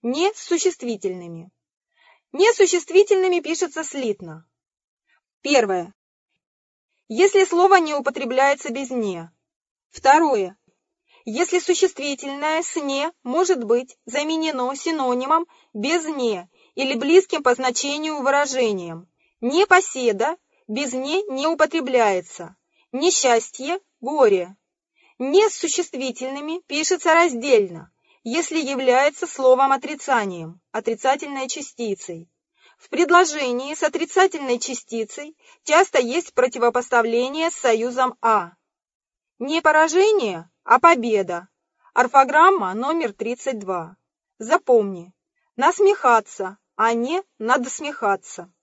не с существительными. Не с существительными пишется слитно. Первое. Если слово не употребляется без «не». Второе. Если существительное с «не» может быть заменено синонимом без «не» или близким по значению выражением. Непоседа без «не» не употребляется. Несчастье, горе. Не с существительными пишется раздельно, если является словом отрицанием, отрицательной частицей. В предложении с отрицательной частицей часто есть противопоставление с союзом «а». Не поражение, а победа. Орфограмма номер 32. Запомни. Насмехаться, а не надосмехаться.